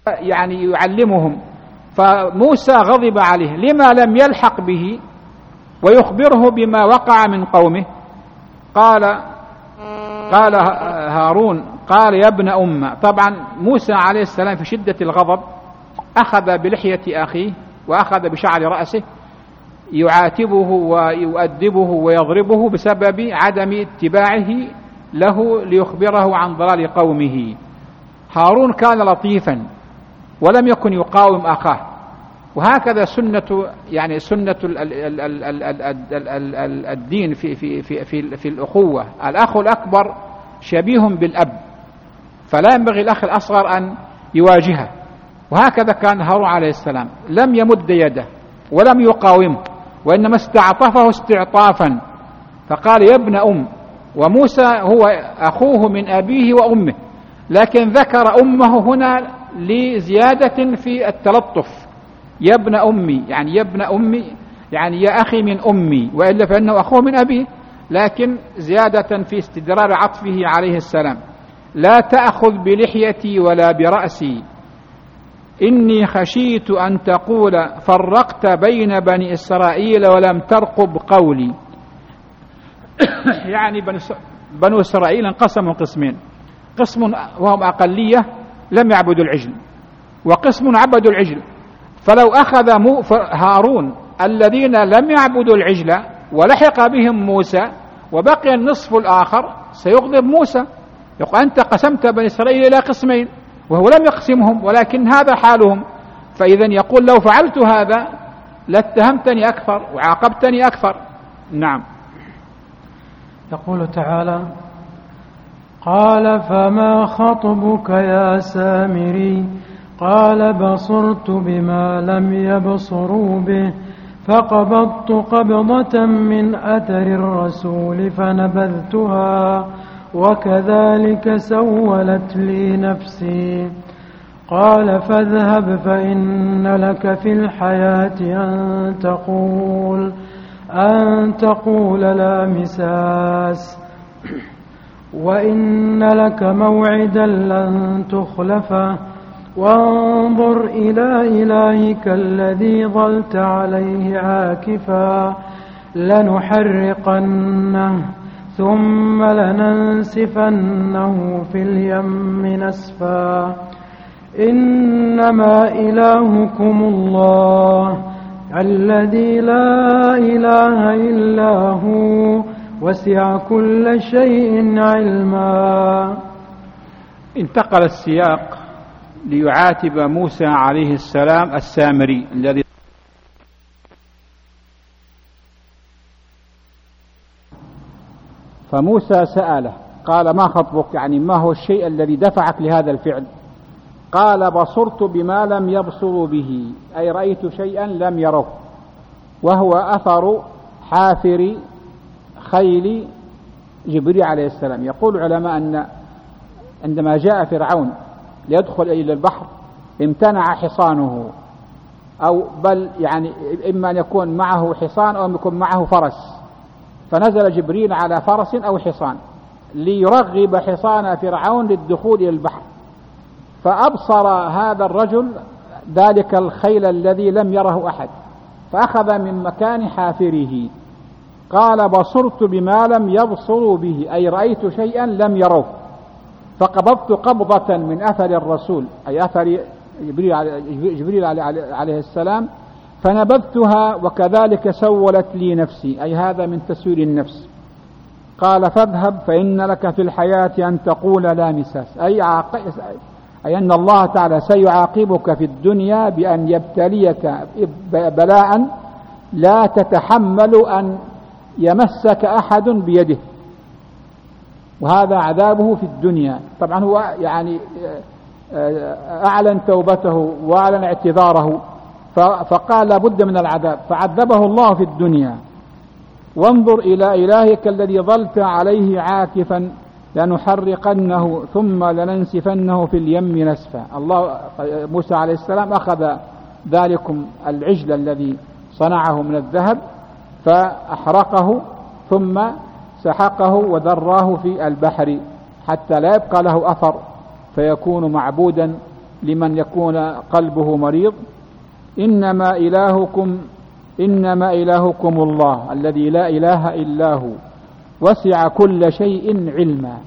يعني يعلمهم. فموسى غضب عليه لما لم يلحق به ويخبره بما وقع من قومه. قال هارون قال يا ابن طبعا موسى عليه السلام في شدة الغضب أخذ بلحية أخيه وأخذ بشعر رأسه يعاتبه ويؤدبه ويضربه بسبب عدم اتباعه له ليخبره عن ضلال قومه. هارون كان لطيفا ولم يكن يقاوم أخاه، وهكذا سنة الدين في الأخوة. الأخ الأكبر شبيه بالأب، فلا ينبغي الأخ الأصغر أن يواجهه. وهكذا كان هارون عليه السلام، لم يمد يده ولم يقاومه، وإنما استعطفه استعطافا فقال يا ابن وموسى هو أخوه من أبيه وأمه، لكن ذكر أمه هنا لزيادة في التلطف. يا ابن يعني يا ابن يعني يا أخي من أمي، وإلا فإنه أخوه من أبيه، لكن زيادة في استدرار عطفه عليه السلام. لا تأخذ بلحيتي ولا برأسي إني خشيت أن تقول فرقت بين بني إسرائيل ولم ترقب قولي. يعني بنو إسرائيل انقسموا قسمين، قسم وهم أقلية لم يعبدوا العجل، وقسم عبدوا العجل. فلو أخذ هارون الذين لم يعبدوا العجل ولحق بهم موسى وبقي النصف الآخر سيغضب موسى، يقول أنت قسمت بني إسرائيل إلى قسمين وهو لم يقسمهم، ولكن هذا حالهم. فإذا يقول لو فعلت هذا لاتهمتني أكثر وعاقبتني أكثر. نعم. يقول تعالى قال فما خطبك يا سامري قال بصرت بما لم يبصروا به فقبضت قبضة من أثر الرسول فنبذتها وكذلك سولت لي نفسي. قال فاذهب فإن لك في الحياة أن تقول لا مساس وإن لك موعدا لن تخلفه وانظر إلى إلهك الذي ظلت عليه عاكفا لنحرقنه ثم لننسفنه في اليم نسفا إنما إلهكم الله الذي لا إله إلا هو وسع كل شيء علما. انتقل السياق ليعاتب موسى عليه السلام السامري الذي فموسى سأله قال ما خطبك، يعني ما هو الشيء الذي دفعك لهذا الفعل؟ قال بصرت بما لم يبصروا به، أي رأيت شيئا لم يروه، وهو أثر حافر خيل جبريل عليه السلام. يقول العلماء أن عندما جاء فرعون ليدخل إلى البحر امتنع حصانه، أو بل يعني إما أن يكون معه حصان أو أن يكون معه فرس، فنزل جبريل على فرس أو حصان ليرغب حصان فرعون للدخول إلى البحر، فأبصر هذا الرجل ذلك الخيل الذي لم يره أحد، فأخذ من مكان حافره. قال بصرت بما لم يبصروا به، أي رأيت شيئا لم يروه، فقبضت قبضة من أثر الرسول، أي أثر جبريل عليه السلام، فنبذتها وكذلك سولت لي نفسي، أي هذا من تسويل النفس. قال فاذهب فإن لك في الحياة أن تقول لا مساس، أي أن الله تعالى سيعاقبك في الدنيا بأن يبتليك بلاء لا تتحمل أن يمسك أحد بيده، وهذا عذابه في الدنيا. طبعا هو يعني أعلن توبته وأعلن اعتذاره، فقال لابد من العذاب، فعذبه الله في الدنيا. وانظر إلى إلهك الذي ظلت عليه عاكفا لنحرقنه ثم لننسفنه في اليم نسفا. الله موسى عليه السلام أخذ ذلكم العجل الذي صنعه من الذهب فأحرقه ثم سحقه ودراه في البحر حتى لا يبقى له أثر، فيكون معبودا لمن يكون قلبه مريض: إنما إلهكم الله الذي لا إله إلا هو وسع كل شيء علما.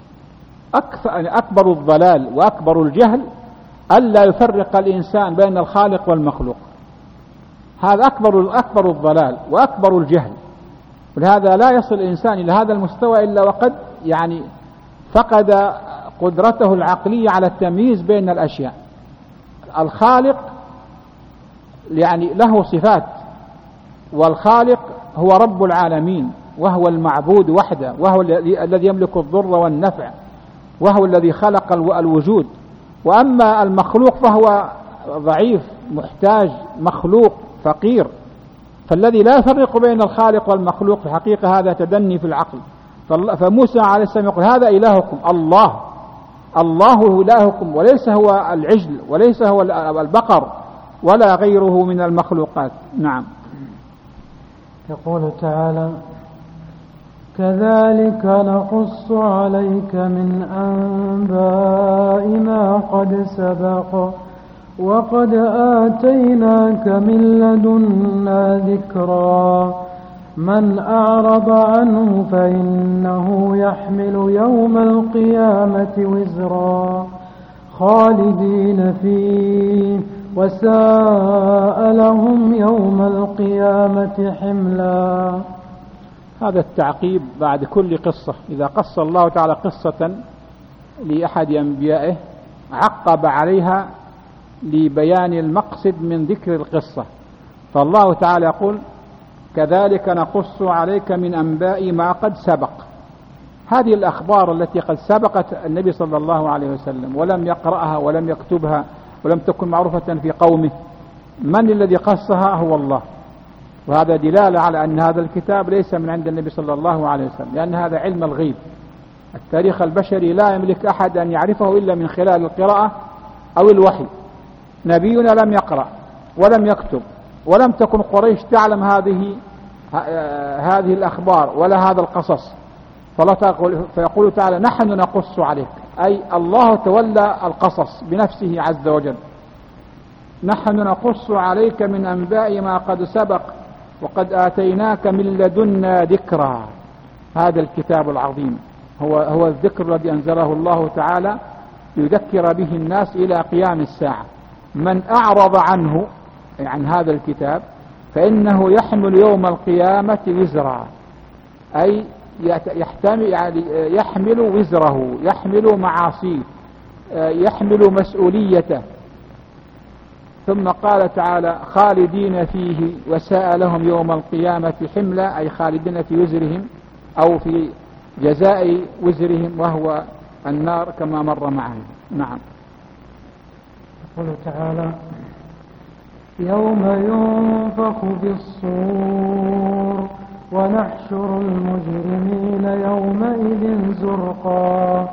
أكبر الضلال وأكبر الجهل ألا يفرق الإنسان بين الخالق والمخلوق. هذا أكبر الضلال وأكبر الجهل. ولهذا لا يصل الإنسان إلى هذا المستوى إلا وقد فقد قدرته العقلية على التمييز بين الأشياء. الخالق له صفات، والخالق هو رب العالمين، وهو المعبود وحده، وهو الذي يملك الضر والنفع، وهو الذي خلق الوجود. وأما المخلوق فهو ضعيف محتاج مخلوق فقير. فالذي لا يفرق بين الخالق والمخلوق في الحقيقة هذا تدني في العقل. فموسى عليه السلام يقول: هذا إلهكم الله هو إلهكم، وليس هو العجل، وليس هو البقر، ولا غيره من المخلوقات. نعم. يقول تعالى: كذلك نقص عليك من أنباء ما قد سبق وقد آتيناك من لدنا ذكرا من أعرض عنه فإنه يحمل يوم القيامة وزرا خالدين فيه وساء لهم يوم القيامة حملا. هذا التعقيب بعد كل قصة. إذا قص الله تعالى قصة لأحد أنبيائه عقب عليها لبيان المقصد من ذكر القصة. فالله تعالى يقول: كذلك نقص عليك من أنباء ما قد سبق. هذه الأخبار التي قد سبقت النبي صلى الله عليه وسلم ولم يقرأها ولم يكتبها ولم تكن معروفة في قومه، من الذي قصها؟ هو الله. وهذا دلالة على أن هذا الكتاب ليس من عند النبي صلى الله عليه وسلم، لأن هذا علم الغيب. التاريخ البشري لا يملك أحد أن يعرفه إلا من خلال القراءة أو الوحي. نبينا لم يقرأ ولم يكتب، ولم تكن قريش تعلم هذه الأخبار ولا هذا القصص. فيقول تعالى: نحن نقص عليك، أي الله تولى القصص بنفسه عز وجل. نحن نقص عليك من أنباء ما قد سبق وقد آتيناك من لدنا ذكرا. هذا الكتاب العظيم هو الذكر الذي أنزله الله تعالى ليذكر به الناس إلى قيام الساعة. من أعرض عنه عن هذا الكتاب فإنه يحمل يوم القيامة وزرا، أي يحمل وزره، يحمل معاصيه، يحمل مسؤوليته. ثم قال تعالى: خالدين فيه وساء لهم يوم القيامة حملا، أي خالدين في وزرهم أو في جزاء وزرهم وهو النار كما مر معنا. نعم. يقول تعالى: يوم ينفخ في الصور ونحشر المجرمين يومئذ زرقا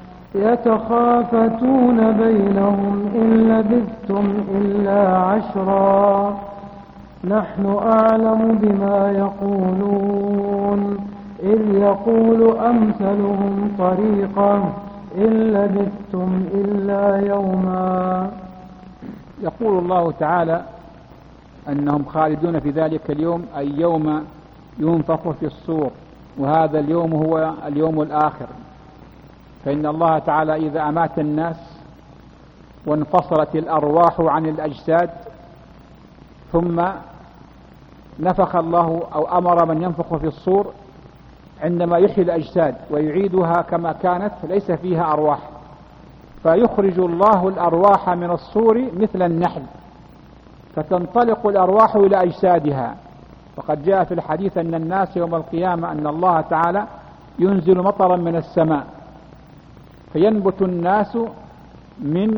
يتخافتون بينهم إن لبثتم إلا عشرا نحن أعلم بما يقولون إذ يقول أمثلهم طريقة إن لبثتم إلا يوما. يقول الله تعالى أنهم خالدون في ذلك اليوم، أي يوم ينفخ في الصور، وهذا اليوم هو اليوم الآخر. فإن الله تعالى إذا أمات الناس وانفصلت الأرواح عن الأجساد ثم نفخ الله أو أمر من ينفخ في الصور، عندما يحيي الأجساد ويعيدها كما كانت ليس فيها أرواح، فيخرج الله الأرواح من الصور مثل النحل فتنطلق الأرواح إلى أجسادها. وقد جاء في الحديث أن الناس يوم القيامة أن الله تعالى ينزل مطرا من السماء فينبت الناس من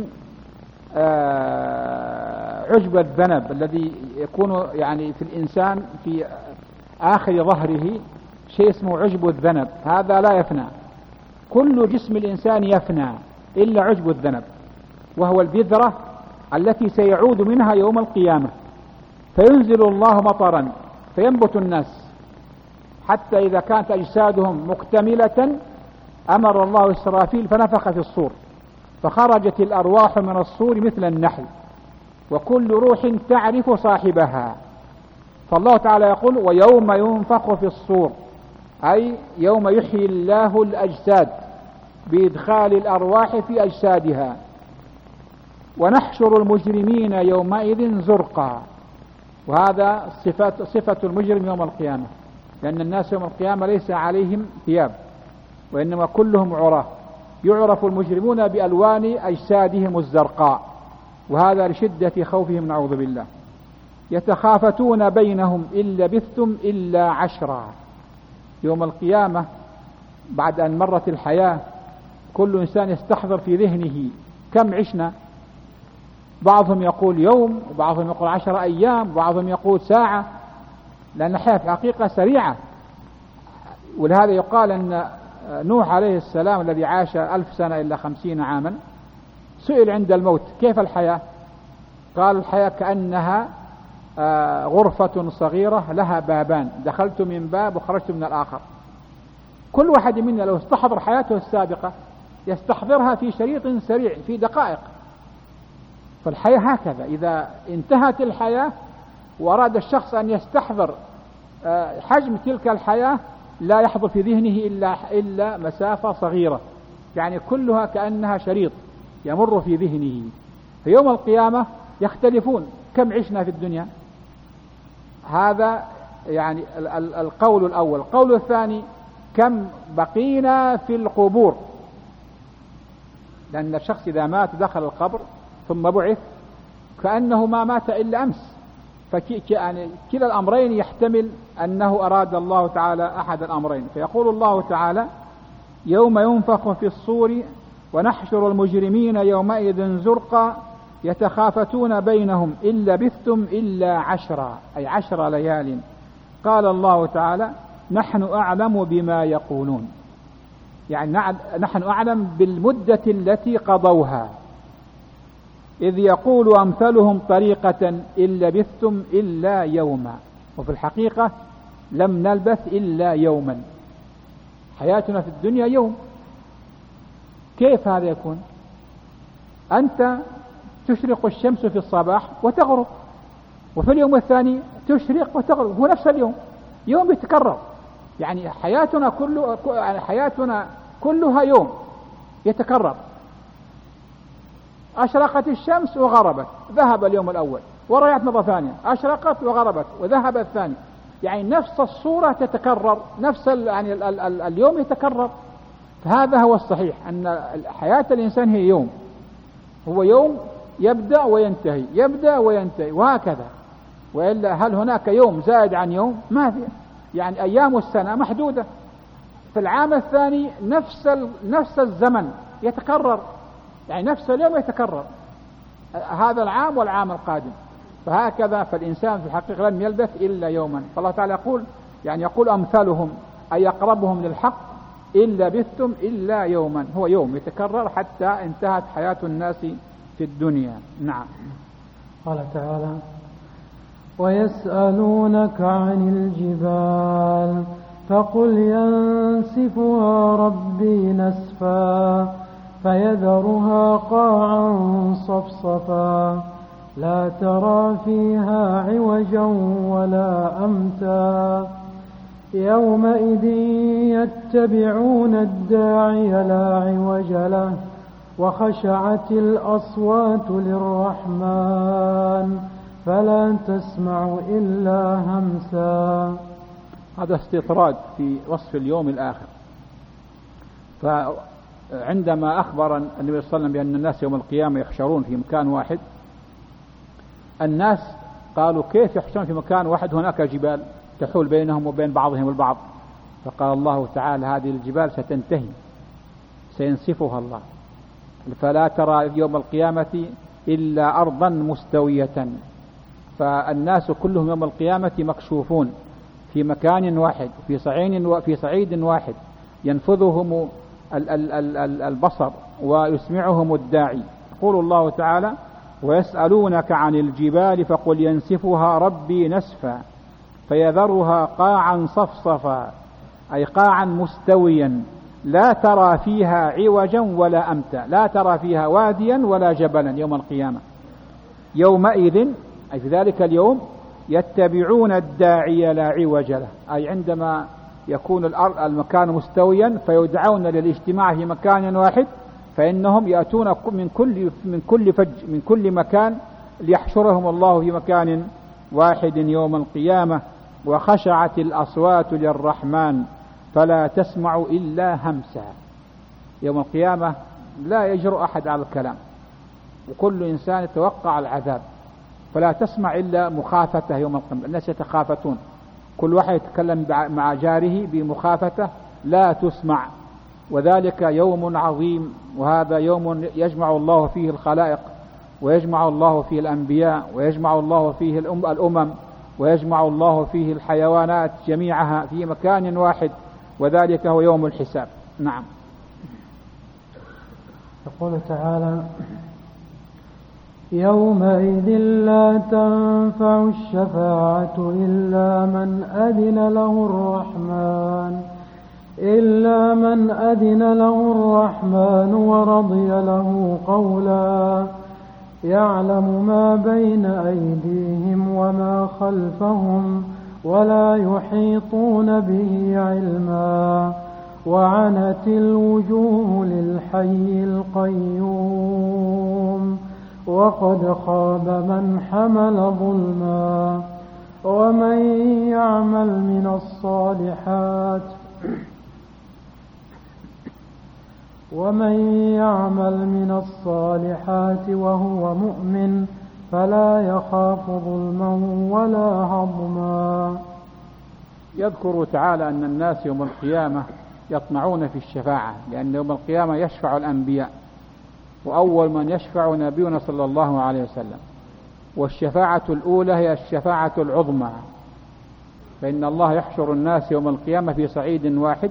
عجب الذنب الذي يكون يعني في الإنسان في آخر ظهره شيء اسمه عجب الذنب. هذا لا يفنى، كل جسم الإنسان يفنى إلا عجب الذنب، وهو البذرة التي سيعود منها يوم القيامة. فينزل الله مطرا فينبت الناس حتى إذا كانت أجسادهم مكتملة أمر الله إسرافيل فنفخ في الصور فخرجت الأرواح من الصور مثل النحل، وكل روح تعرف صاحبها. فالله تعالى يقول: ويوم ينفخ في الصور، أي يوم يحيي الله الأجساد بإدخال الأرواح في أجسادها. ونحشر المجرمين يومئذ زرقا، وهذا صفة المجرم يوم القيامة، لأن الناس يوم القيامة ليس عليهم ثياب، وإنما كلهم عراة. يعرف المجرمون بألوان أجسادهم الزرقاء، وهذا لشدة خوفهم، نعوذ بالله. يتخافتون بينهم إن لبثتم إلا عشرا. يوم القيامة بعد أن مرت الحياة كل إنسان يستحضر في ذهنه كم عشنا. بعضهم يقول يوم، وبعضهم يقول 10 أيام، وبعضهم يقول ساعة، لأن الحياة في الحقيقة سريعة. ولهذا يقال أن نوح عليه السلام الذي عاش 1000 سنة إلا 50 عاما سئل عند الموت: كيف الحياة؟ قال: الحياة كأنها غرفة صغيرة لها بابان، دخلت من باب وخرجت من الآخر. كل واحد منا لو استحضر حياته السابقة يستحضرها في شريط سريع في دقائق. فالحياة هكذا، إذا انتهت الحياة وأراد الشخص أن يستحضر حجم تلك الحياة لا يحضر في ذهنه إلا مسافة صغيرة، يعني كلها كأنها شريط يمر في ذهنه. في يوم القيامة يختلفون: كم عشنا في الدنيا؟ هذا يعني القول الأول. القول الثاني: كم بقينا في القبور؟ لأن الشخص إذا مات دخل القبر ثم بعث كأنه ما مات إلا أمس. يعني كلا الأمرين يحتمل أنه أراد الله تعالى أحد الأمرين. فيقول الله تعالى: يوم ينفخ في الصور ونحشر المجرمين يومئذ زرقا يتخافتون بينهم إن لبثتم إلا عشرا، أي 10 ليال. قال الله تعالى: نحن أعلم بما يقولون، يعني نحن أعلم بالمدة التي قضوها. إذ يقول أمثلهم طريقة إن لبثتم إلا يوما، وفي الحقيقة لم نلبث إلا يوما. حياتنا في الدنيا يوم. كيف هذا يكون؟ أنت تشرق الشمس في الصباح وتغرب، وفي اليوم الثاني تشرق وتغرب، هو نفس اليوم، يوم يتكرر. يعني حياتنا كلها يوم يتكرر. أشرقت الشمس وغربت، ذهب اليوم الأول، ورجعت مرة ثانية، أشرقت وغربت وذهب الثاني. يعني نفس الصورة تتكرر، نفس يعني اليوم يتكرر. فهذا هو الصحيح، أن حياة الإنسان هي يوم، هو يوم يبدأ وينتهي، يبدأ وينتهي، وهكذا. وإلا هل هناك يوم زائد عن يوم؟ ما في. يعني أيام السنة محدودة. في العام الثاني نفس الزمن يتكرر، يعني نفس اليوم يتكرر، هذا العام والعام القادم. فهكذا فالإنسان في الحقيقة لم يلبث إلا يوما. فالله تعالى يقول أمثالهم، أي أقربهم للحق: إن لبثتم إلا يوما، هو يوم يتكرر حتى انتهت حياة الناس في الدنيا. نعم. قال تعالى: ويسألونك عن الجبال فقل ينسفها ربي نسفا فيذرها قاعا صفصفا لا ترى فيها عوجا ولا أمتا يومئذ يتبعون الداعي لا عوج له وخشعت الأصوات للرحمن فلا تسمع إلا همسا. هذا استطراد في وصف اليوم الآخر. فعندما أخبر النبي صلى الله عليه وسلم بأن الناس يوم القيامة يحشرون في مكان واحد، الناس قالوا: كيف يحشرون في مكان واحد هناك جبال تحول بينهم وبين بعضهم البعض؟ فقال الله تعالى: هذه الجبال ستنتهي، سينسفها الله، فلا ترى يوم القيامة إلا أرضا مستوية. فالناس كلهم يوم القيامة مكشوفون في مكان واحد، في صعيد واحد، ينفذهم البصر ويسمعهم الداعي. يقول الله تعالى: ويسألونك عن الجبال فقل ينسفها ربي نسفا فيذرها قاعا صفصفا، أي قاعا مستويا لا ترى فيها عوجا ولا أمتا، لا ترى فيها واديا ولا جبلا يوم القيامة. يومئذ أي في ذلك اليوم يتبعون الداعي لا عوج له، أي عندما يكون المكان مستويا فيدعون للاجتماع في مكان واحد، فإنهم يأتون من كل مكان ليحشرهم الله في مكان واحد يوم القيامة. وخشعت الأصوات للرحمن فلا تسمع إلا همسا. يوم القيامة لا يجرؤ أحد على الكلام، وكل إنسان يتوقع العذاب، فلا تسمع إلا مخافته يوم القيامة. الناس يتخافتون، كل واحد يتكلم مع جاره بمخافته لا تسمع. وذلك يوم عظيم، وهذا يوم يجمع الله فيه الخلائق، ويجمع الله فيه الأنبياء، ويجمع الله فيه الأمم، ويجمع الله فيه الحيوانات جميعها في مكان واحد، وذلك هو يوم الحساب. نعم. يقول تعالى: يومئذ لا تنفع الشفاعة إلا من أذن له الرحمن ورضي له قولا. يعلم ما بين أيديهم وما خلفهم ولا يحيطون به علما. وعنت الوجوه للحي القيوم وقد خاب من حمل ظلما. ومن يعمل من الصالحات وهو مؤمن فلا يخاف ظلما ولا هضما. يذكر تعالى أن الناس يوم القيامة يطمعون في الشفاعة، لأن يوم القيامة يشفع الأنبياء، وأول من يشفع نبينا صلى الله عليه وسلم. والشفاعة الأولى هي الشفاعة العظمى، فإن الله يحشر الناس يوم القيامة في صعيد واحد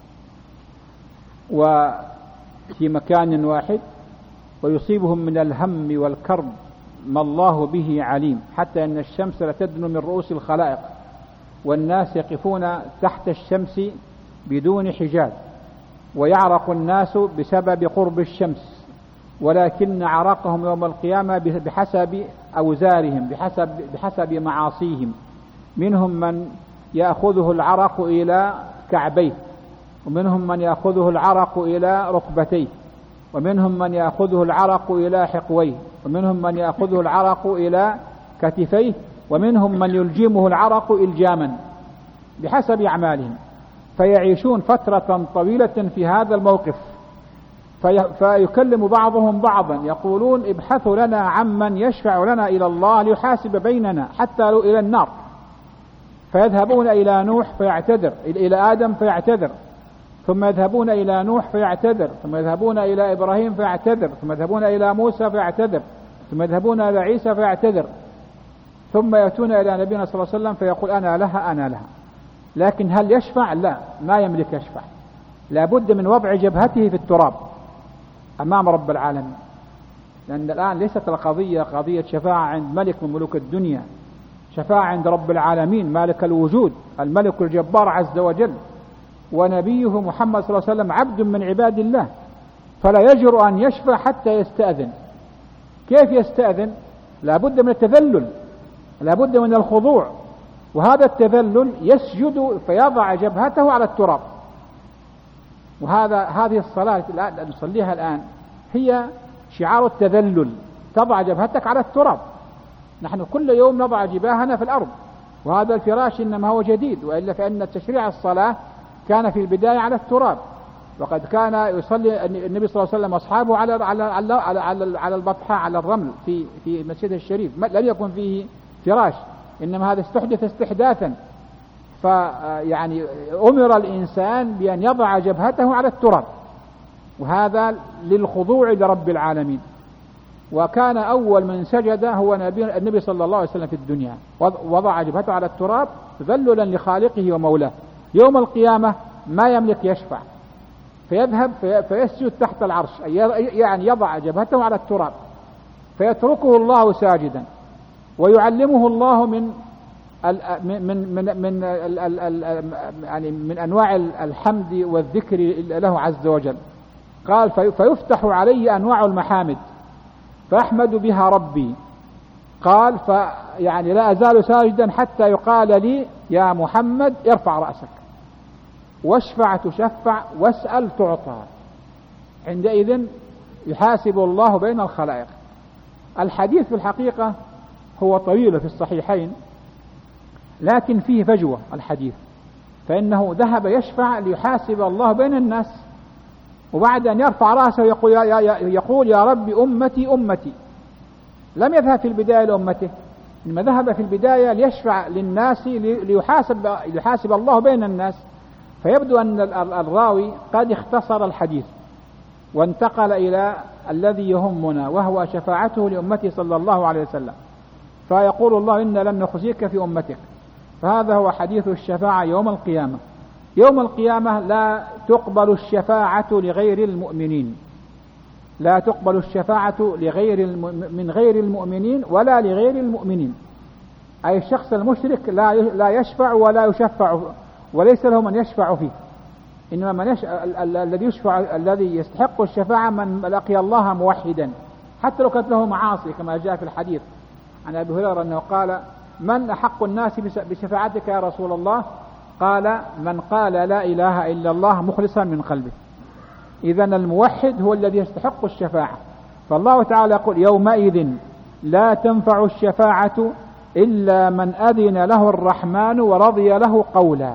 وفي مكان واحد، ويصيبهم من الهم والكرب ما الله به عليم، حتى أن الشمس لتدنو من رؤوس الخلائق، والناس يقفون تحت الشمس بدون حجاب، ويعرق الناس بسبب قرب الشمس، ولكن عرقهم يوم القيامة بحسب أوزارهم، بحسب معاصيهم. منهم من يأخذه العرق إلى كعبيه، ومنهم من يأخذه العرق إلى ركبتيه، ومنهم من يأخذه العرق إلى حقويه، ومنهم من يأخذه العرق إلى كتفيه، ومنهم من يلجمه العرق إلجاما بحسب أعمالهم، فيعيشون فترة طويلة في هذا الموقف. فيكلم بعضهم بعضا يقولون: ابحثوا لنا عمن يشفع لنا إلى الله ليحاسب بيننا حتى لو إلى النار. فيذهبون إلى نوح فيعتذر، إلى آدم فيعتذر، ثم يذهبون إلى نوح فيعتذر، ثم يذهبون إلى إبراهيم فيعتذر، ثم يذهبون إلى موسى فيعتذر، ثم يذهبون إلى عيسى فيعتذر، ثم يأتون إلى نبينا صلى الله عليه وسلم فيقول: أنا لها. لكن هل يشفع؟ لا، ما يملك يشفع، لابد من وضع جبهته في التراب أمام رب العالمين، لأن الآن ليست القضية قضية شفاعة عند ملك من ملوك الدنيا، شفاعة عند رب العالمين مالك الوجود الملك الجبار عز وجل، ونبيه محمد صلى الله عليه وسلم عبد من عباد الله، فلا يجرؤ أن يشفع حتى يستأذن. كيف يستأذن؟ لابد من التذلل، لابد من الخضوع، وهذا التذلل يسجد فيضع جبهته على التراب. هذه الصلاة التي نصليها الآن هي شعار التذلل، تضع جبهتك على التراب. نحن كل يوم نضع جباهنا في الأرض، وهذا الفراش إنما هو جديد، وإلا فإن تشريع الصلاة كان في البداية على التراب، وقد كان يصلي النبي صلى الله عليه وسلم أصحابه على البطحاء، على الرمل في المسجد الشريف، لم يكن فيه فراش، إنما هذا استحدث استحداثا. فيعني أمر الإنسان بأن يضع جبهته على التراب، وهذا للخضوع لرب العالمين. وكان أول من سجد هو النبي صلى الله عليه وسلم في الدنيا، وضع جبهته على التراب تذللا لخالقه ومولاه. يوم القيامة ما يملك يشفع، فيذهب فيسجد تحت العرش، يعني يضع جبهته على التراب، فيتركه الله ساجدا، ويعلمه الله من يعني من أنواع الحمد والذكر له عز وجل. قال فيفتح علي أنواع المحامد فأحمد بها ربي. قال يعني لا أزال ساجدا حتى يقال لي يا محمد ارفع رأسك واشفع تشفع واسأل تعطى. عندئذ يحاسب الله بين الخلائق. الحديث في الحقيقة هو طويل في الصحيحين، لكن فيه فجوة الحديث، فإنه ذهب يشفع ليحاسب الله بين الناس، وبعد أن يرفع رأسه يقول يا رب أمتي أمتي. لم يذهب في البداية لأمته، إنما ذهب في البداية ليشفع للناس ليحاسب الله بين الناس. فيبدو أن الراوي قد اختصر الحديث وانتقل إلى الذي يهمنا، وهو شفاعته لأمته صلى الله عليه وسلم. فيقول الله إن لن نخزيك في أمتك. فهذا هو حديث الشفاعة يوم القيامة. يوم القيامة لا تقبل الشفاعة لغير المؤمنين، لا تقبل الشفاعة من غير المؤمنين ولا لغير المؤمنين. أي الشخص المشرك لا يشفع ولا يشفع، وليس له من يشفع فيه. إنما الذي يستحق الشفاعة من لقي الله موحدا، حتى لو كانت له معاصي، كما جاء في الحديث عن أبي هريرة أنه قال من أحق الناس بشفاعتك يا رسول الله؟ قال من قال لا إله إلا الله مخلصا من قلبه. إذن الموحد هو الذي يستحق الشفاعة. فالله تعالى يقول يومئذ لا تنفع الشفاعة إلا من أذن له الرحمن ورضي له قولا.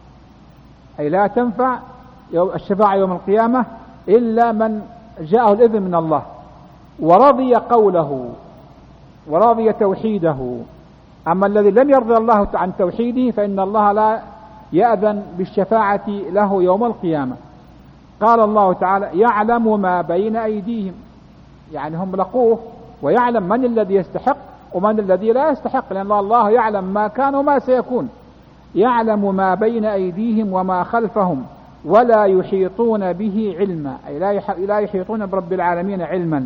أي لا تنفع الشفاعة يوم القيامة إلا من جاءه الإذن من الله ورضي قوله ورضي توحيده. أما الذي لم يرضى الله عن توحيده فإن الله لا يأذن بالشفاعة له يوم القيامة. قال الله تعالى يعلم ما بين أيديهم، يعني هم لقوه ويعلم من الذي يستحق ومن الذي لا يستحق، لأن الله يعلم ما كان وما سيكون. يعلم ما بين أيديهم وما خلفهم ولا يحيطون به علما، أي لا يحيطون برب العالمين علما.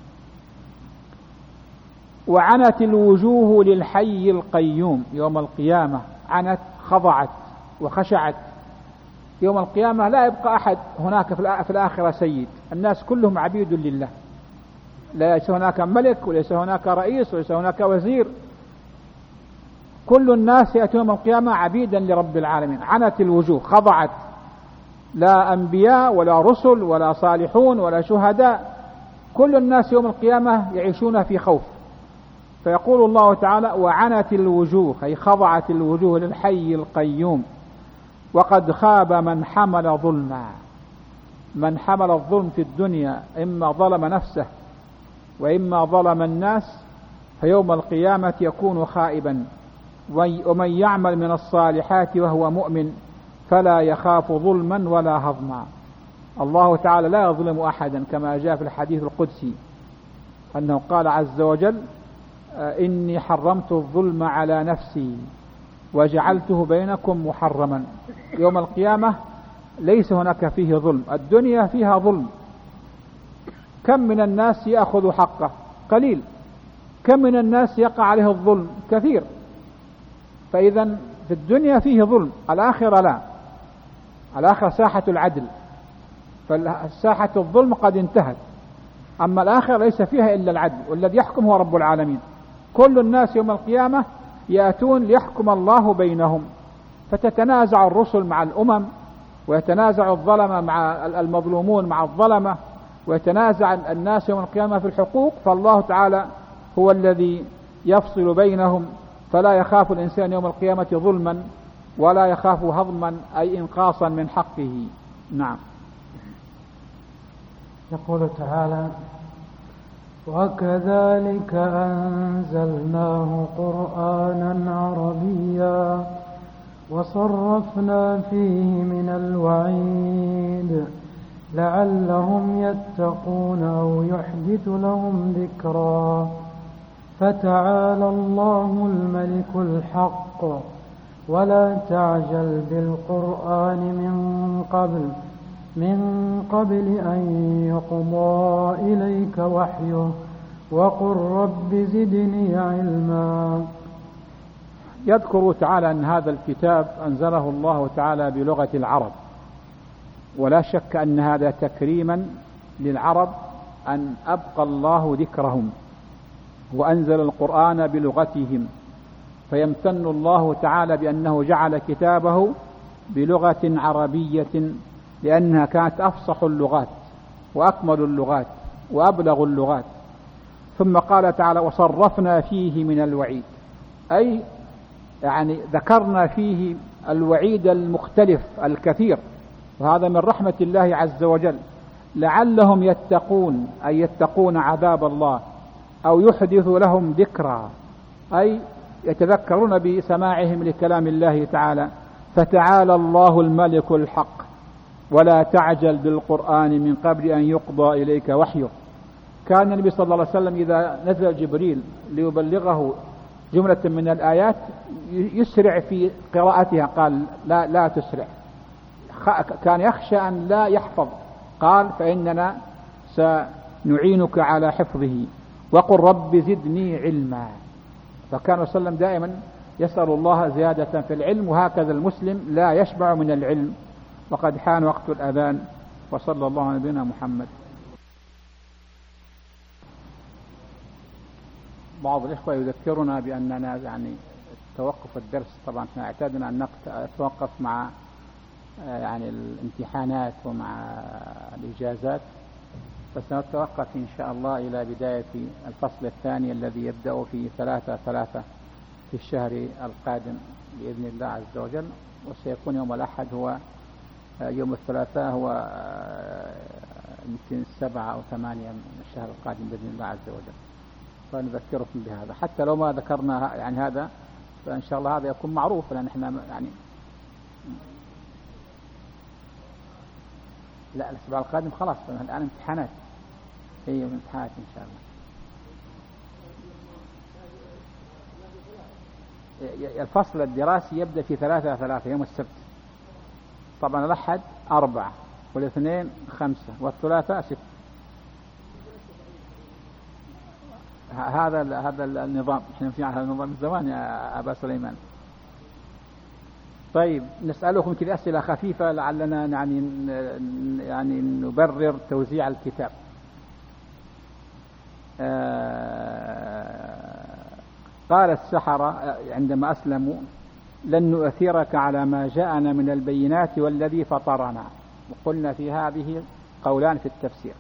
وعنت الوجوه للحي القيوم يوم القيامة. عنت خضعت وخشعت. يوم القيامة لا يبقى أحد هناك في الآخرة سيد، الناس كلهم عبيد لله، ليس هناك ملك وليس هناك رئيس وليس هناك وزير، كل الناس يأتي يوم القيامة عبيدا لرب العالمين. عنت الوجوه خضعت، لا أنبياء ولا رسل ولا صالحون ولا شهداء، كل الناس يوم القيامة يعيشون في خوف. فيقول الله تعالى وعنت الوجوه، أي خضعت الوجوه للحي القيوم. وقد خاب من حمل ظلما. من حمل الظلم في الدنيا إما ظلم نفسه وإما ظلم الناس، فيوم القيامة يكون خائبا. ومن يعمل من الصالحات وهو مؤمن فلا يخاف ظلما ولا هضما. الله تعالى لا يظلم أحدا، كما جاء في الحديث القدسي أنه قال عز وجل إني حرمت الظلم على نفسي وجعلته بينكم محرما. يوم القيامة ليس هناك فيه ظلم. الدنيا فيها ظلم، كم من الناس يأخذ حقه؟ قليل. كم من الناس يقع عليه الظلم؟ كثير. فإذا في الدنيا فيه ظلم، الآخرة لا، الآخرة ساحة العدل، فساحة الظلم قد انتهت. أما الآخرة ليس فيها إلا العدل، والذي يحكم هو رب العالمين. كل الناس يوم القيامة يأتون ليحكم الله بينهم، فتتنازع الرسل مع الأمم، ويتنازع الظلمة مع المظلومون مع الظلمة، ويتنازع الناس يوم القيامة في الحقوق. فالله تعالى هو الذي يفصل بينهم، فلا يخاف الإنسان يوم القيامة ظلما ولا يخاف هضما، أي إنقاصا من حقه. نعم. يقول تعالى وكذلك أنزلناه قرآنا عربيا وصرفنا فيه من الوعيد لعلهم يتقون أو يحدث لهم ذكرا. فتعالى الله الملك الحق ولا تعجل بالقرآن من قبل أن يقضى إليك وحيه وقل رب زدني علما. يذكر تعالى أن هذا الكتاب أنزله الله تعالى بلغة العرب، ولا شك أن هذا تكريما للعرب أن أبقى الله ذكرهم وأنزل القرآن بلغتهم، فيمتن الله تعالى بأنه جعل كتابه بلغة عربية، لأنها كانت أفصح اللغات وأكمل اللغات وأبلغ اللغات. ثم قال تعالى وصرفنا فيه من الوعيد، أي يعني ذكرنا فيه الوعيد المختلف الكثير، وهذا من رحمة الله عز وجل، لعلهم يتقون، أي يتقون عذاب الله، أو يحدث لهم ذكرى، أي يتذكرون بسماعهم لكلام الله تعالى. فتعالى الله الملك الحق ولا تعجل بالقرآن من قبل أن يقضى إليك وحيه. كان النبي صلى الله عليه وسلم إذا نزل جبريل ليبلغه جملة من الآيات يسرع في قراءتها، قال لا تسرع، كان يخشى أن لا يحفظ، قال فإننا سنعينك على حفظه، وقل رب زدني علما. فكان صلى الله عليه وسلم دائما يسأل الله زيادة في العلم، وهكذا المسلم لا يشبع من العلم. وقد حان وقت الأذان، وصلى الله على نبينا محمد. بعض الإخوة يذكرنا بأننا يعني توقف الدرس، طبعا احنا اعتدنا أن نتوقف مع يعني الامتحانات ومع الإجازات، فسنتوقف إن شاء الله إلى بداية الفصل الثاني الذي يبدأ في 3/3 في الشهر القادم بإذن الله عز وجل، وسيكون يوم الأحد هو يوم الثلاثاء هو يمكن 7 أو 8 من الشهر القادم بإذن الله عز وجل. فنذكركم بهذا، حتى لو ما ذكرنا يعني هذا، فإن شاء الله هذا يكون معروف، لأن احنا يعني لا الأسبوع القادم خلاص الآن امتحانات، هي امتحانات إن شاء الله. الفصل الدراسي يبدأ في 3/3 يوم السبت، طبعا الأحد 4، والاثنين 5، والثلاثاء 6. هذا النظام، احنا في هذا النظام من زمان يا أبا سليمان. طيب نسألكم كذا أسئلة خفيفة لعلنا يعني نبرر توزيع الكتاب. قال السحرة عندما أسلموا لن نؤثرك على ما جاءنا من البينات والذي فطرنا، وقلنا في هذه قولان في التفسير.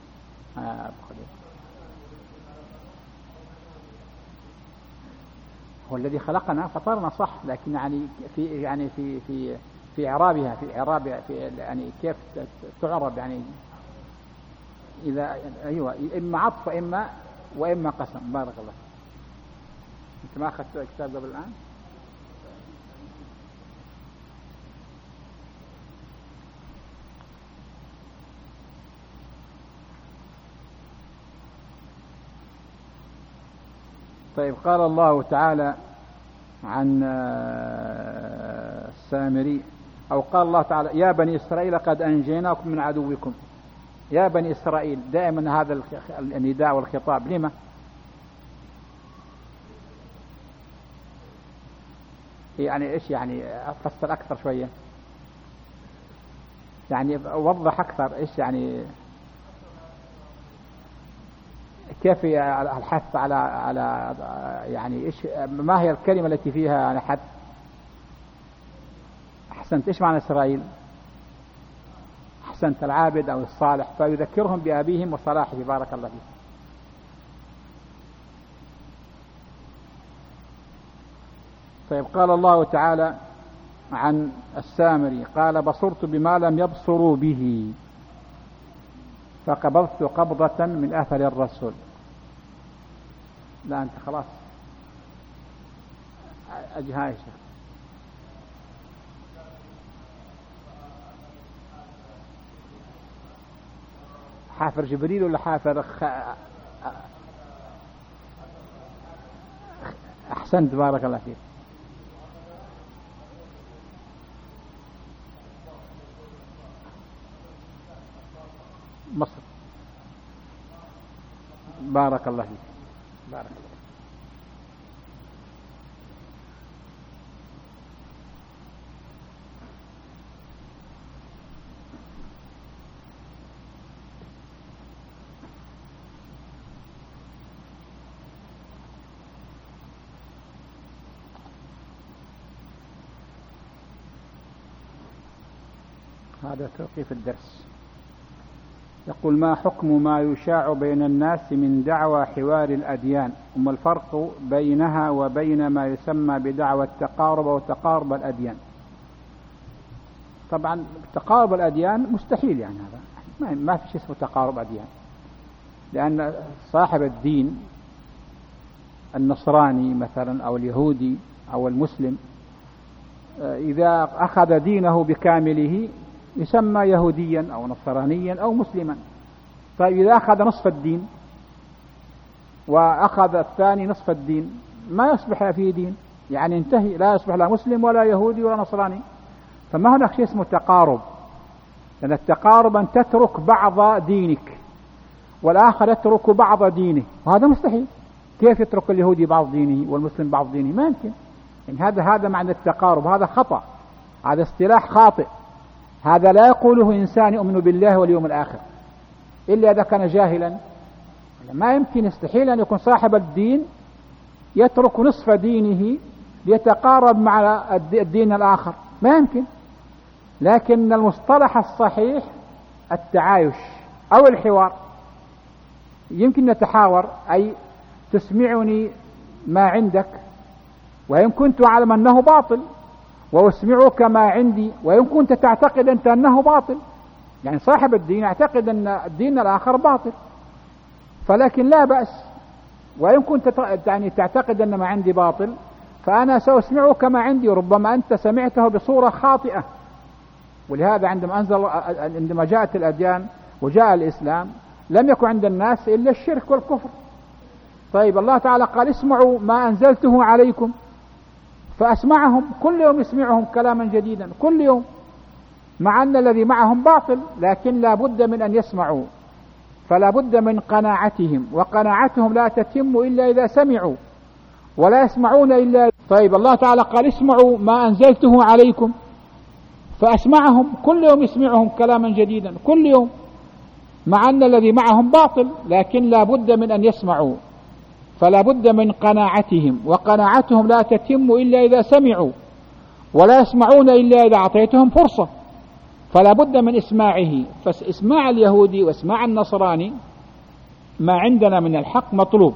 هو الذي خلقنا فطرنا صح، لكن في إعرابها يعني كيف تعرب، يعني إذا أيوة إما عطف وإما قسم. بارك الله. أنت ما أخذت الكتاب قبل الآن؟ طيب قال الله تعالى عن السامري، أو قال الله تعالى يا بني إسرائيل قد أنجيناكم من عدوكم. يا بني إسرائيل، دائما هذا النداء والخطاب لما؟ يعني إيش يعني؟ أفسر أكثر شوية، يعني أوضح أكثر إيش يعني، كيف الحث على يعني إيش، ما هي الكلمة التي فيها يعني حث؟ أحسنت. إيش معنى إسرائيل؟ أحسنت، العابد أو الصالح، فيذكرهم بأبيهم وصلاحه. بارك الله فيك. طيب قال الله تعالى عن السامري قال بصرت بما لم يبصروا به فقبضت قبضة من أثر الرسول. لا أنت خلاص أجهايشة. حافر جبريل ولا حافر أحسنت بارك الله فيك. مصر. بارك الله فيك. بارك الله. هذا توقيف الدرس. يقول: ما حكم ما يشاع بين الناس من دعوى حوار الأديان؟ وما الفرق بينها وبين ما يسمى بدعوى التقارب أو تقارب الأديان؟ طبعا تقارب الأديان مستحيل، يعني هذا ما في شيء اسمه تقارب أديان، لأن صاحب الدين النصراني مثلا أو اليهودي أو المسلم إذا أخذ دينه بكامله يسمى يهوديا أو نصرانيا أو مسلما. طيب إذا أخذ نصف الدين وأخذ الثاني نصف الدين ما يصبح فيه دين، يعني انتهي، لا يصبح لا مسلم ولا يهودي ولا نصراني. فما هناك شيء اسمه تقارب، لأن التقارب أن تترك بعض دينك والآخر يترك بعض دينه، وهذا مستحيل. كيف يترك اليهودي بعض دينه والمسلم بعض دينه؟ ما يمكن. يعني هذا معنى التقارب، هذا خطأ، هذا اصطلاح خاطئ، هذا لا يقوله إنسان يؤمن بالله واليوم الآخر إلا إذا كان جاهلا. ما يمكن، استحيل أن يكون صاحب الدين يترك نصف دينه ليتقارب مع الدين الآخر، ما يمكن. لكن المصطلح الصحيح التعايش أو الحوار. يمكن نتحاور، أي تسمعني ما عندك وإن كنت أعلم أنه باطل، وأسمعك ما عندي وإن كنت تعتقد أنت أنه باطل. يعني صاحب الدين يعتقد أن الدين الآخر باطل، فلكن لا بأس. وإن كنت يعني تعتقد أن ما عندي باطل فأنا سأسمعك ما عندي، ربما أنت سمعته بصورة خاطئة. ولهذا عندما جاءت الأديان وجاء الإسلام لم يكن عند الناس إلا الشرك والكفر. طيب الله تعالى قال: اسمعوا ما أنزلته عليكم، فأسمعهم، كل يوم يسمعهم كلاما جديدا كل يوم، مع أن الذي معهم باطل، لكن لا بد من أن يسمعوا، فلا بد من قناعتهم، وقناعتهم لا تتم إلا إذا سمعوا، ولا يسمعون إلا. طيب الله تعالى قال: اسمعوا ما أنزلته عليكم، فأسمعهم، كل يوم يسمعهم كلاما جديدا كل يوم، مع أن الذي معهم باطل، لكن لا بد من أن يسمعوا، فلا بد من قناعتهم، وقناعتهم لا تتم إلا إذا سمعوا، ولا يسمعون إلا إذا أعطيتهم فرصة، فلا بد من إسماعه. فإسماع اليهودي وإسماع النصراني ما عندنا من الحق مطلوب.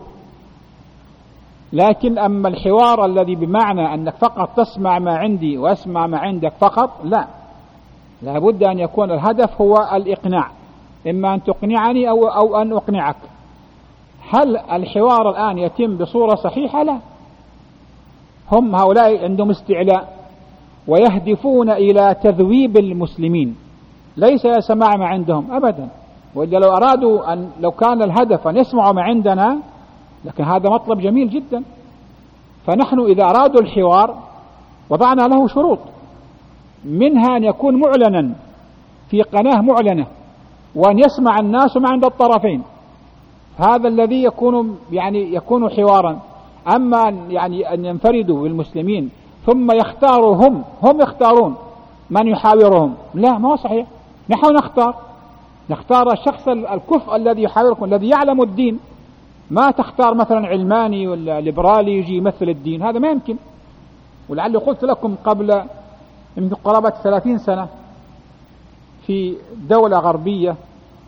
لكن أما الحوار الذي بمعنى أنك فقط تسمع ما عندي وأسمع ما عندك فقط، لا بد أن يكون الهدف هو الإقناع، إما أن تقنعني أو أن أقنعك. هل الحوار الآن يتم بصورة صحيحة؟ لا. هم هؤلاء عندهم استعلاء ويهدفون إلى تذويب المسلمين، ليس سماع ما عندهم أبدا. وإذا لو أرادوا لو كان الهدف أن يسمعوا ما عندنا، لكن هذا مطلب جميل جدا. فنحن إذا أرادوا الحوار وضعنا له شروط، منها أن يكون معلنا في قناة معلنة، وأن يسمع الناس ما عند الطرفين، هذا الذي يكون حوارا. أما أن ينفردوا بالمسلمين ثم يختاروا هم يختارون من يحاورهم، لا، ما هو صحيح. نحن نختار الشخص الكفء الذي يحاوركم، الذي يعلم الدين. ما تختار مثلا علماني ولا ليبرالي يجي يمثل الدين، هذا ما يمكن. ولعلي قلت لكم قبل من قرابة 30 سنة في دولة غربية،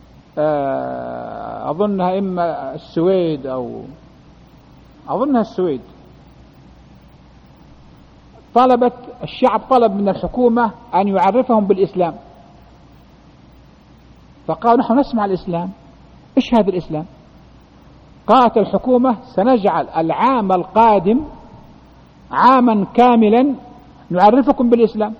أظنها إما السويد أو أظنها السويد، الشعب طلب من الحكومة أن يعرفهم بالإسلام، فقالوا: نحن نسمع الإسلام، إيش هذا الإسلام؟ قالت الحكومة: سنجعل العام القادم عاما كاملا نعرفكم بالإسلام.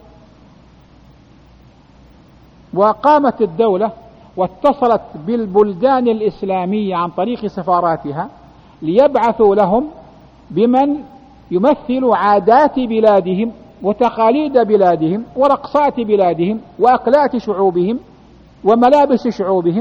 وقامت الدولة واتصلت بالبلدان الإسلامية عن طريق سفاراتها ليبعثوا لهم بمن يمثل عادات بلادهم وتقاليد بلادهم ورقصات بلادهم وأكلات شعوبهم وملابس شعوبهم.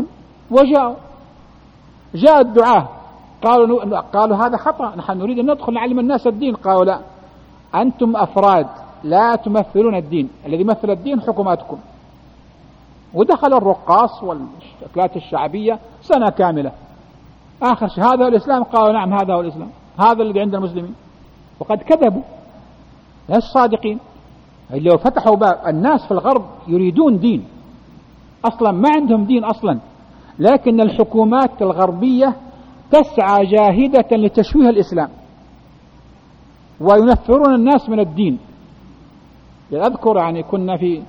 جاء الدعاة قالوا هذا خطأ، نحن نريد أن ندخل نعلم الناس الدين. قالوا: لا، أنتم أفراد لا تمثلون الدين، الذي يمثل الدين حكوماتكم. ودخل الرقاص والأكلات الشعبية سنة كاملة. آخر شيء: هذا هو الإسلام؟ قالوا: نعم، هذا هو الإسلام، هذا الذي عند المسلمين. وقد كذبوا، ليس صادقين. لو فتحوا باب، الناس في الغرب يريدون دين، أصلا ما عندهم دين أصلا، لكن الحكومات الغربية تسعى جاهدة لتشويه الإسلام وينفرون الناس من الدين. أذكر يعني كنا في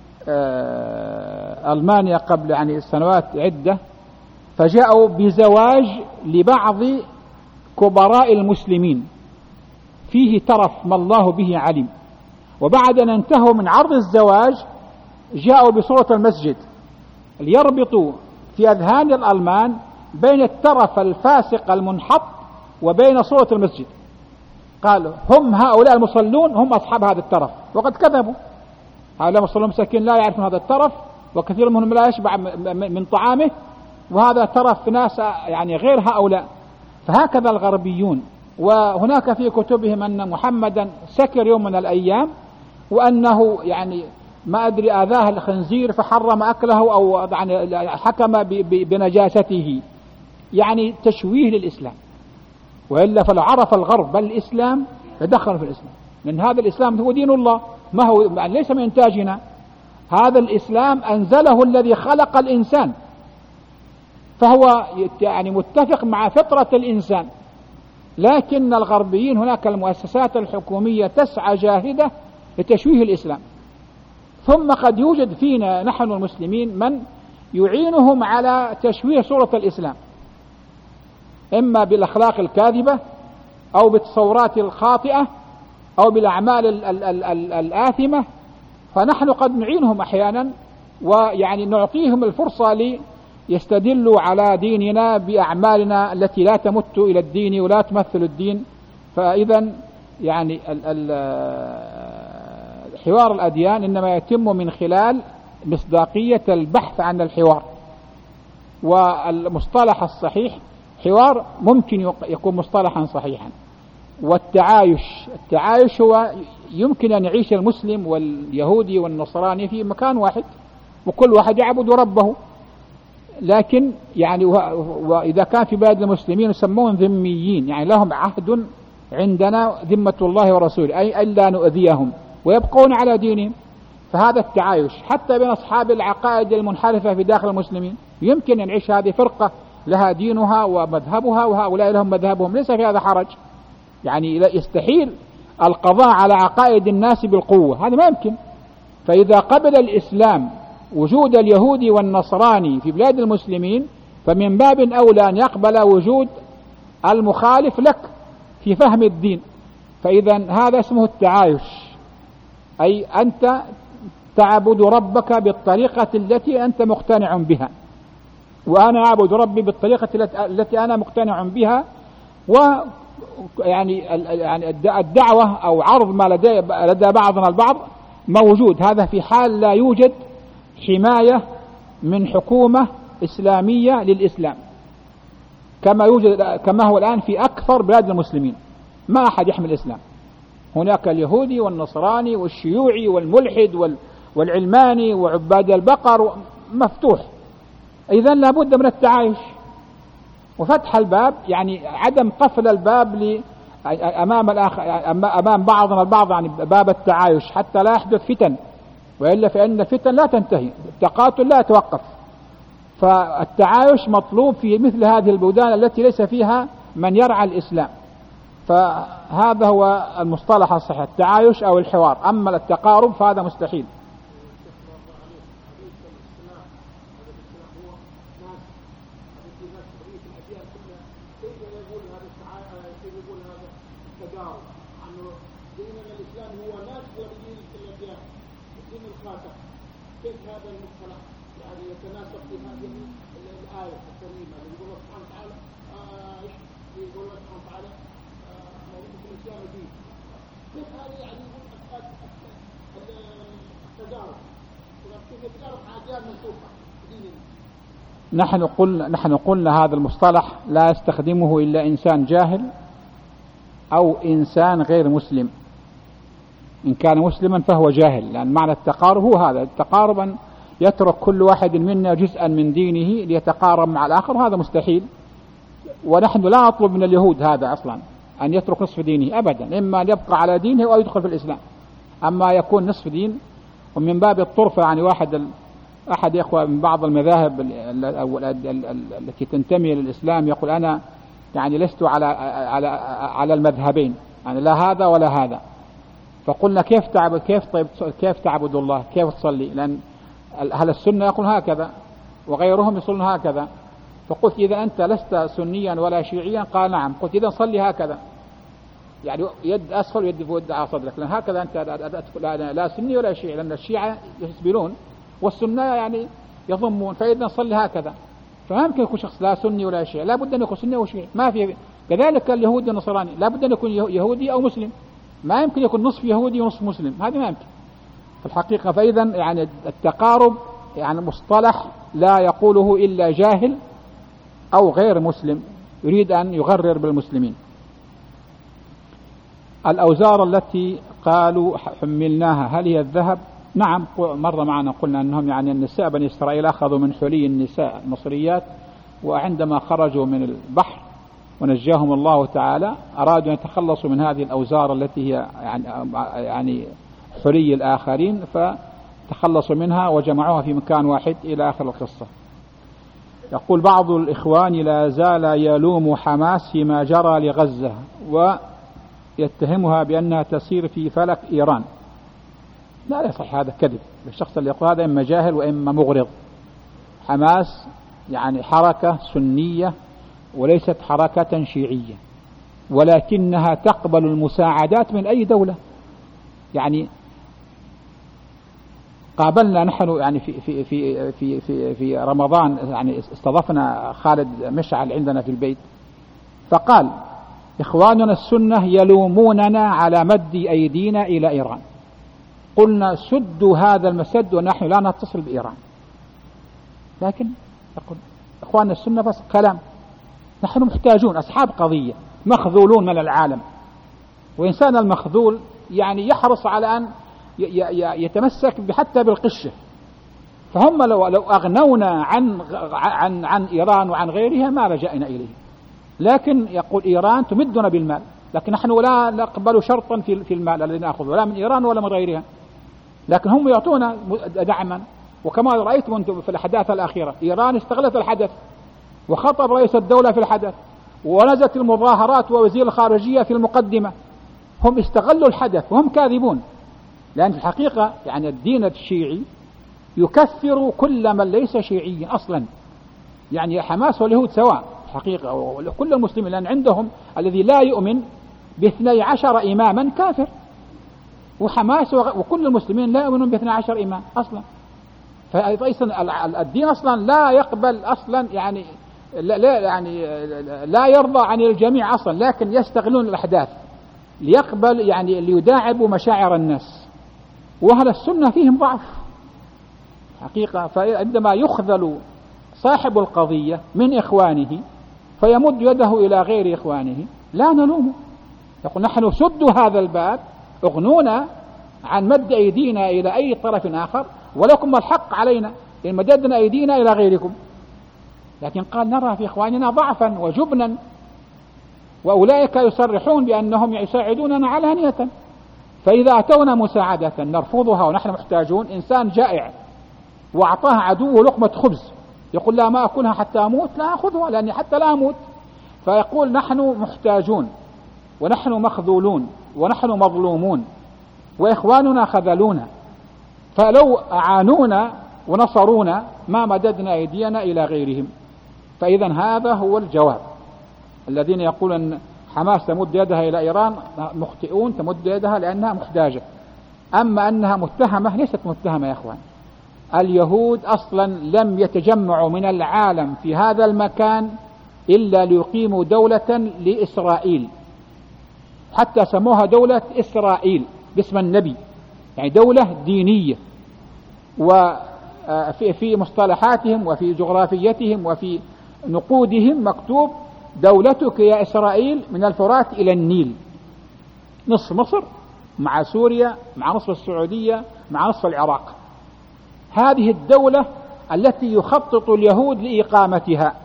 ألمانيا قبل يعني سنوات عدة، فجاءوا بزواج لبعض كبراء المسلمين فيه ترف ما الله به علم، وبعد أن انتهوا من عرض الزواج جاءوا بصورة المسجد ليربطوا في أذهان الألمان بين الترف الفاسق المنحط وبين صورة المسجد. قالوا هم هؤلاء المصلون هم أصحاب هذا الترف، وقد كذبوا. هؤلاء المصلون مساكين لا يعرفون هذا الترف، وكثير منهم لا يشبع من طعامه، وهذا ترف ناس يعني غير هؤلاء. فهكذا الغربيون. وهناك في كتبهم أن محمدا سكر يوم من الأيام، وأنه يعني ما أدري آذاه الخنزير فحرم أكله أو يعني حكم بنجاسته، يعني تشويه للإسلام. وإلا فلو عرف الغرب الإسلام لدخلوا في الإسلام، لأن هذا الإسلام هو دين الله، ما هو يعني ليس من إنتاجنا. هذا الإسلام أنزله الذي خلق الإنسان، فهو يعني متفق مع فطرة الإنسان. لكن الغربيين هناك المؤسسات الحكومية تسعى جاهدة لتشويه الإسلام. ثم قد يوجد فينا نحن المسلمين من يعينهم على تشويه صورة الإسلام، إما بالأخلاق الكاذبة أو بالتصورات الخاطئة أو بالأعمال الآثمة. فنحن قد نعينهم أحيانا، ويعني نعطيهم الفرصة ليستدلوا على ديننا بأعمالنا التي لا تمت إلى الدين ولا تمثل الدين. فإذا يعني حوار الأديان إنما يتم من خلال مصداقية البحث عن الحوار. والمصطلح الصحيح حوار ممكن يكون مصطلحا صحيحا. التعايش هو يمكن أن يعيش المسلم واليهودي والنصراني في مكان واحد، وكل واحد يعبد ربه. لكن يعني وإذا كان في بلاد المسلمين يسمون ذميين، يعني لهم عهد عندنا ذمة الله ورسوله، أي ألا نؤذيهم ويبقون على دينهم. فهذا التعايش حتى بين أصحاب العقائد المنحرفة في داخل المسلمين يمكن أن يعيش هذه فرقة لها دينها ومذهبها وهؤلاء لهم مذهبهم، ليس في هذا حرج. يعني يستحيل القضاء على عقائد الناس بالقوة، هذا ما يمكن. فإذا قبل الإسلام وجود اليهودي والنصراني في بلاد المسلمين، فمن باب أولى أن يقبل وجود المخالف لك في فهم الدين. فإذا هذا اسمه التعايش، أي أنت تعبد ربك بالطريقة التي أنت مقتنع بها، وأنا أعبد ربي بالطريقة التي أنا مقتنع بها. ويعني الدعوة أو عرض ما لدى بعضنا البعض موجود، هذا في حال لا يوجد حماية من حكومة إسلامية للإسلام كما هو الآن في أكثر بلاد المسلمين. ما أحد يحمي الإسلام، هناك اليهودي والنصراني والشيوعي والملحد والعلماني وعباد البقر مفتوح. إذن لابد من التعايش وفتح الباب، يعني عدم قفل الباب أمام بعضنا البعض، يعني باب التعايش حتى لا يحدث فتن، وإلا فإن الفتن لا تنتهي، التقاتل لا يتوقف. فالتعايش مطلوب في مثل هذه البلدان التي ليس فيها من يرعى الإسلام. فهذا هو المصطلح الصحيح، التعايش أو الحوار. أما التقارب فهذا مستحيل. كيف هذا المصطلح يعني يتناسب في هذه الآية الكريمة اللي يقول الله سبحانه وتعالى يقول الله سبحانه وتعالى في الإسلام دين، كيف هذا يعني يقول التجارب، كيف التجارب أديان منسوخة ديننا. نحن قلنا هذا المصطلح لا يستخدمه إلا إنسان جاهل أو إنسان غير مسلم. إن كان مسلما فهو جاهل، لأن معنى التقارب هو هذا، التقارب أن يترك كل واحد منا جزءا من دينه ليتقارب مع الآخر، هذا مستحيل. ونحن لا نطلب من اليهود هذا أصلا، أن يترك نصف دينه أبدا، إما أن يبقى على دينه أو يدخل في الإسلام. أما يكون نصف دين ومن باب الطرفة، يعني واحد أحد إخوة من بعض المذاهب التي تنتمي للإسلام يقول أنا يعني لست على المذهبين، يعني لا هذا ولا هذا. فقلنا كيف تعبد الله، كيف تصلي؟ لأن أهل السنة يقول هكذا وغيرهم يصلون هكذا. فقلت إذا أنت لست سنيا ولا شيعيا؟ قال نعم. قلت إذا صلي هكذا، يعني يد أسفل ويد فوق على صدرك، لأن هكذا أنت لا سني ولا شيعي، لأن الشيعة يسبلون والسنة يعني يضمون، فإذا صلي هكذا. فما يمكن يكون شخص لا سني ولا شيعي، لا بد أن يكون سني وشيعي، ما في. كذلك اليهودي والنصراني لا بد أن يكون يهودي أو مسلم، ما يمكن يكون نصف يهودي ونصف مسلم، هذا ما يمكن في الحقيقة. فإذا يعني التقارب يعني مصطلح لا يقوله إلا جاهل أو غير مسلم يريد أن يغرر بالمسلمين. الأوزار التي قالوا حملناها هل هي الذهب؟ نعم، مرة معنا قلنا أنهم يعني النساء بني إسرائيل أخذوا من حلي النساء المصريات، وعندما خرجوا من البحر ونجاهم الله تعالى أرادوا أن يتخلصوا من هذه الأوزار التي هي يعني حلي الآخرين، فتخلصوا منها وجمعوها في مكان واحد إلى آخر القصة. يقول بعض الإخوان لا زال يلوم حماس فيما جرى لغزة ويتهمها بأنها تسير في فلك إيران. لا يصح، هذا كذب. الشخص اللي يقول هذا إما جاهل وإما مغرض. حماس يعني حركة سنية وليست حركة شيعية، ولكنها تقبل المساعدات من أي دولة. يعني قابلنا نحن يعني في رمضان، يعني استضفنا خالد مشعل عندنا في البيت، فقال إخواننا السنة يلوموننا على مد أيدينا إلى إيران. قلنا سدوا هذا المسد ونحن لا نتصل بإيران. لكن يقول إخواننا السنة بس كلام. نحن محتاجون، أصحاب قضية، مخذولون من العالم، وإنسان المخذول يعني يحرص على أن يتمسك حتى بالقشة. فهم لو أغنونا عن إيران وعن غيرها ما رجعنا إليه. لكن يقول إيران تمدنا بالمال، لكن نحن لا نقبل شرطا في المال الذي نأخذه ولا من إيران ولا من غيرها، لكن هم يعطونا دعما. وكما رأيتم في الأحداث الأخيرة إيران استغلت الحدث وخطب رئيس الدولة في الحدث، ونزلت المظاهرات ووزير الخارجية في المقدمة. هم استغلوا الحدث وهم كاذبون، لأن في الحقيقة يعني الدين الشيعي يكفر كل من ليس شيعيا أصلا. يعني حماس واليهود سواء الحقيقة، وكل المسلمين، لأن عندهم الذي لا يؤمن ب12 إماما كافر، وحماس وكل المسلمين لا يؤمنون ب12 إمام أصلا. فالدين أصلا لا يقبل أصلا يعني لا يرضى عن الجميع أصلا، لكن يستغلون الأحداث ليقبل يعني ليداعبوا مشاعر الناس. وأهل السنة فيهم ضعف حقيقة. فعندما يخذل صاحب القضية من إخوانه فيمد يده إلى غير إخوانه لا نلومه، يقول نحن سدوا هذا الباب، اغنونا عن مد أيدينا إلى أي طرف آخر، ولكم الحق علينا إن مددنا أيدينا إلى غيركم. لكن قال نرى في إخواننا ضعفا وجبنا، وأولئك يصرحون بأنهم يساعدوننا علانية، فإذا أتونا مساعدة نرفضها ونحن محتاجون. إنسان جائع وأعطاه عدو لقمة خبز يقول لا ما أكلها حتى أموت، لا أخذها لأني حتى لا أموت. فيقول نحن محتاجون ونحن مخذولون ونحن مظلومون وإخواننا خذلونا، فلو أعانونا ونصرونا ما مددنا أيدينا إلى غيرهم. فإذا هذا هو الجواب. الذين يقولون أن حماس تمد يدها إلى إيران مخطئون، تمد يدها لأنها محتاجة. أما أنها متهمة، ليست متهمة يا أخوان. اليهود أصلا لم يتجمعوا من العالم في هذا المكان إلا ليقيموا دولة لإسرائيل، حتى سموها دولة إسرائيل باسم النبي، يعني دولة دينية. وفي مصطلحاتهم وفي جغرافيتهم وفي نقودهم مكتوب دولتك يا إسرائيل من الفرات إلى النيل، نصف مصر مع سوريا مع نصف السعودية مع نصف العراق. هذه الدولة التي يخطط اليهود لإقامتها.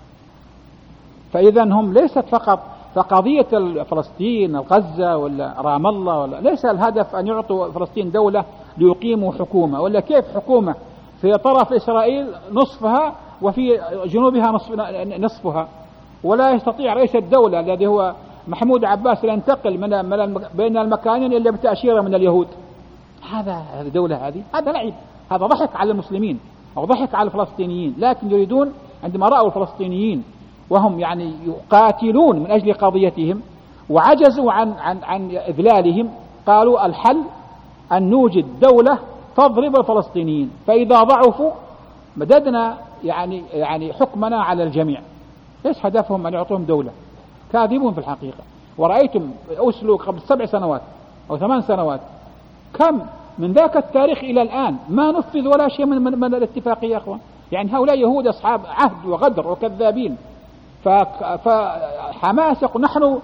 فإذا هم ليست فقط فقضية فلسطين غزة ولا رام الله، ولا ليس الهدف أن يعطوا فلسطين دولة ليقيموا حكومة، ولا كيف حكومة في طرف إسرائيل نصفها وفي جنوبها نصفها، ولا يستطيع رئيس الدولة الذي هو محمود عباس لا ينتقل بين المكانين إلا بتأشيرة من اليهود. هذا دولة هذه؟ هذا لعب، هذا ضحك على المسلمين أو ضحك على الفلسطينيين. لكن يريدون عندما رأوا الفلسطينيين وهم يعني يقاتلون من أجل قضيتهم وعجزوا عن إذلالهم، قالوا الحل أن نوجد دولة تضرب الفلسطينيين، فإذا ضعفوا مددنا يعني حكمنا على الجميع. ليش هدفهم أن يعطوهم دولة؟ كاذبون في الحقيقة. ورأيتم أوسلو قبل 7 سنوات أو 8 سنوات، كم من ذاك التاريخ إلى الآن ما نفذ ولا شيء من الاتفاقية يا أخوان. يعني هؤلاء يهود أصحاب عهد وغدر وكذابين. فحماس يقول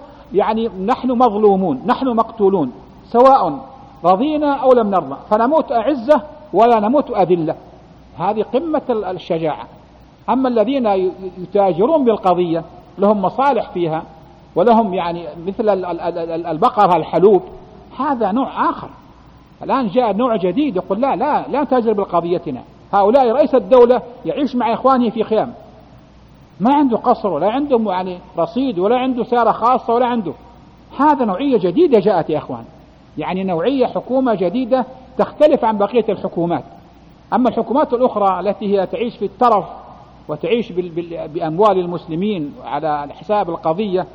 نحن مظلومون، نحن مقتولون، سواء رضينا أو لم نرضى، فنموت أعزة ولا نموت أذلة. هذه قمة الشجاعة. أما الذين يتاجرون بالقضية لهم مصالح فيها ولهم يعني مثل البقرة الحلوب، هذا نوع آخر. الآن جاء نوع جديد يقول لا نتاجر بقضيتنا. هؤلاء رئيس الدولة يعيش مع إخوانه في خيام، ما عنده قصر ولا عنده يعني رصيد ولا عنده سيارة خاصة ولا عنده. هذا نوعية جديدة جاءت يا إخوان، يعني نوعية حكومة جديدة تختلف عن بقية الحكومات. أما الحكومات الأخرى التي هي تعيش في الترف وتعيش بأموال المسلمين على حساب القضية،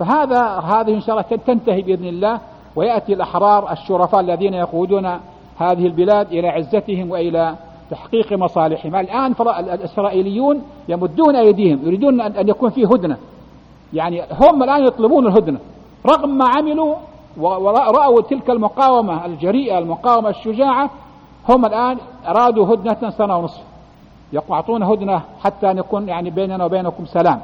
هذه إن شاء الله تنتهي بإذن الله، ويأتي الأحرار الشرفاء الذين يقودون هذه البلاد إلى عزتهم وإلى تحقيق مصالحهم. الآن الإسرائيليون يمدون أيديهم، يريدون أن يكون فيه هدنة. يعني هم الآن يطلبون الهدنة رغم ما عملوا ورأوا تلك المقاومة الجريئة، المقاومة الشجاعة. هم الآن أرادوا هدنة 1.5 سنة، يقعطون هدنة حتى نكون يعني بيننا وبينكم سلام.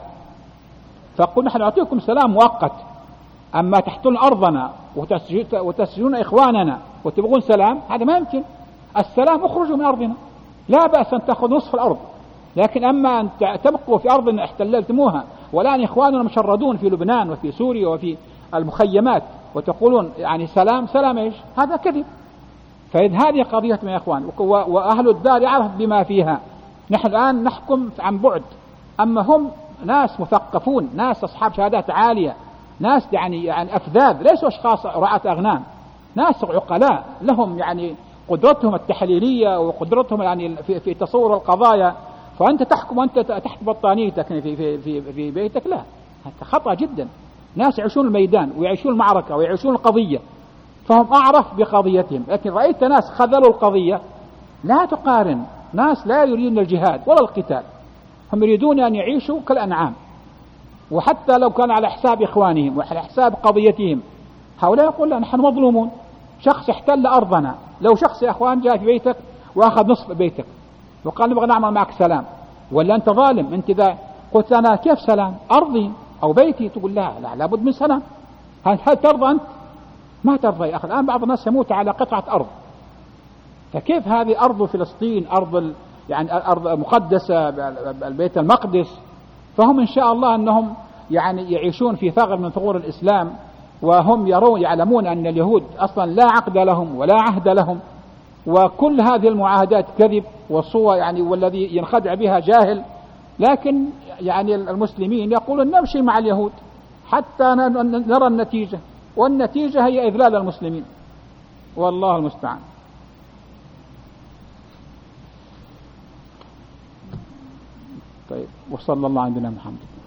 فقلنا نحن نعطيكم سلام مؤقت، أما تحتون أرضنا وتسجنون إخواننا وتبغون سلام، هذا ما يمكن. السلام اخرجوا من أرضنا، لا بأس أن تأخذ نصف الأرض، لكن أما أن تبقوا في أرض احتللتموها والآن إخواننا مشردون في لبنان وفي سوريا وفي المخيمات وتقولون يعني سلام إيش؟ هذا كذب. فإذ هذه قضيتنا يا إخوان، وأهل الدار يعرف بما فيها. نحن الآن نحكم عن بعد، أما هم ناس مثقفون، ناس أصحاب شهادات عالية، ناس يعني أفذاذ، ليسوا أشخاص رعاة أغنام، ناس عقلاء لهم يعني قدرتهم التحليلية وقدرتهم يعني في تصور القضايا. فأنت تحكم وأنت تحت بطانيتك في بيتك، لا، هذا خطأ جدا. ناس يعيشون الميدان ويعيشون المعركة ويعيشون القضية، فهم أعرف بقضيتهم. لكن رأيت ناس خذلوا القضية. لا تقارن ناس لا يريدون الجهاد ولا القتال، هم يريدون أن يعيشوا كالأنعام، وحتى لو كان على حساب إخوانهم وعلى حساب قضيتهم. هؤلاء يقول لا، نحن مظلومون، شخص احتل أرضنا. لو شخص يا أخوان جاء في بيتك وأخذ نصف بيتك وقال نبغى نعمل معك سلام، ولا أنت ظالم، أنت إذا قلت أنا كيف سلام؟ أرضي أو بيتي، تقول لا لابد من سلام. هل ترضى أنت؟ ما ترضى يا أخي. الآن بعض الناس يموت على قطعة أرض، فكيف هذه أرض فلسطين، يعني أرض مقدسة، البيت المقدس. فهم إن شاء الله أنهم يعني يعيشون في ثغر من ثغور الإسلام، وهم يعلمون أن اليهود أصلا لا عقد لهم ولا عهد لهم، وكل هذه المعاهدات كذب وصوة يعني، والذي ينخدع بها جاهل. لكن يعني المسلمين يقولون نمشي مع اليهود حتى نرى النتيجة، والنتيجة هي إذلال المسلمين، والله المستعان. طيب، وصلى الله على نبينا محمد.